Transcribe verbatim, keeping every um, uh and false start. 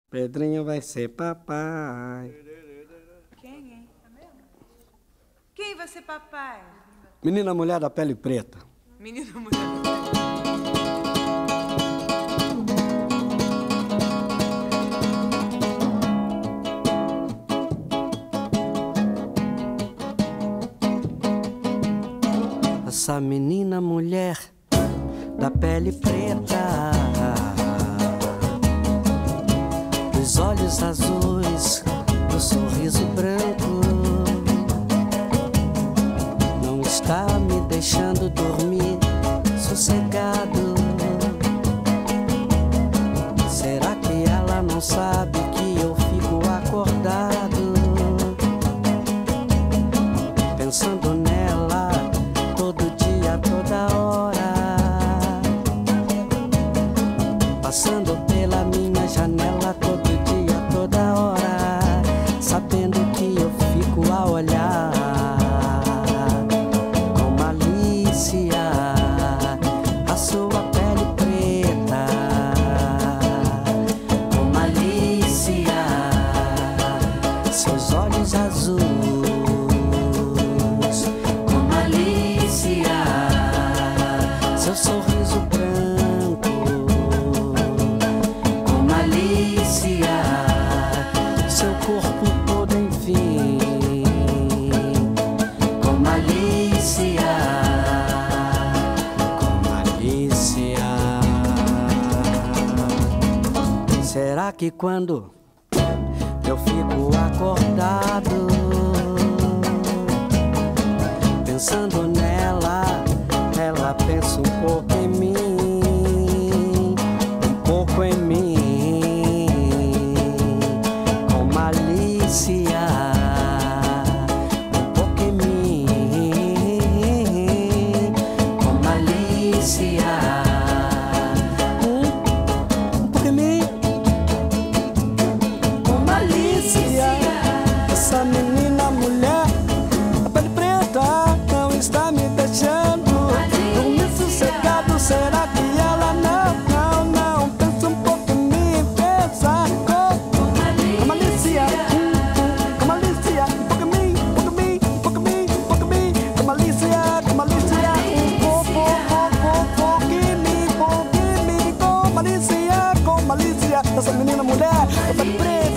Pedrinho vai ser papai. Quem, hein? Quem vai ser papai? Menina mulher da pele preta. Menina mulher. Essa menina mulher da pele preta, dos olhos azuis, do sorriso branco, não está me deixando dormir sossegado. Será que ela não sabe que eu fico acordado, pensando nela todo dia, toda hora, passando pela minha janela todo dia, toda hora, sabendo que eu fico a olhar com malícia a sua pele preta, com malícia seus olhos azuis, com malícia seu sorriso branco, com malícia seu corpo todo, enfim, com malícia, com malícia. Será que quando eu fico acordado pensando nela, ela pensa um pouco em mim, um pouco em mim, com malícia, um pouco em mim, com malícia, um, um pouco em mim, com malícia. Essa menina mulher, a pele preta, não está me deixando dormir sossegado. Será que ela não, não, não pensa um pouco em mim, pensa com malícia, com malícia, um pouco em mim, um pouco em mim, um pouco em mim, um pouco em mim, com malícia, com malícia, um pouco, pouco, pouco em mim, pouco em mim, com malícia, com malícia. Essa menina mulher, a pele preta.